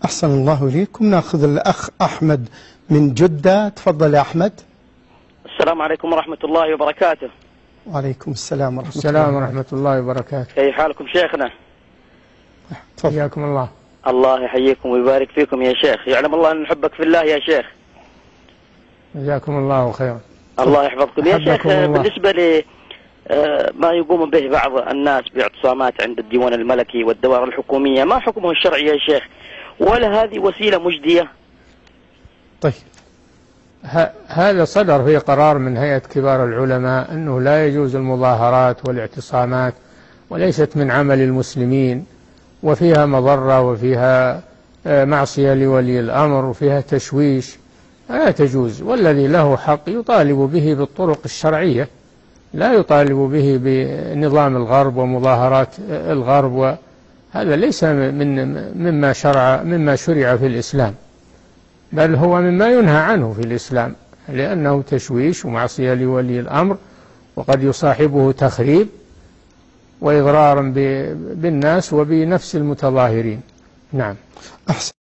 أحسن الله إليكم. نأخذ الأخ أحمد من جدة. تفضل يا أحمد. السلام عليكم ورحمة الله وبركاته. وعليكم السلام ورحمة الله وبركاته. كيف حالكم شيخنا؟ حياكم الله. الله يحييكم ويبارك فيكم يا شيخ. يعلم الله أن نحبك في الله يا شيخ. جزاكم الله خيرا. الله يحفظكم يا شيخ. بالنسبة ل ما يقوم به بعض الناس باعتصامات عند الديوان الملكي والدوائر الحكومية، ما حكمه الشرعي يا شيخ؟ ولا هذه وسيلة مجدية؟ طيب، هذا صدر في قرار من هيئة كبار العلماء أنه لا يجوز المظاهرات والاعتصامات، وليست من عمل المسلمين، وفيها مضرة وفيها معصية لولي الأمر وفيها تشويش، لا تجوز. والذي له حق يطالب به بالطرق الشرعية، لا يطالب به بنظام الغرب ومظاهرات الغرب، وهذا ليس مما شرع في الإسلام، بل هو مما ينهى عنه في الإسلام، لأنه تشويش ومعصية لولي الأمر، وقد يصاحبه تخريب وإضرار بالناس وبنفس المتظاهرين. نعم.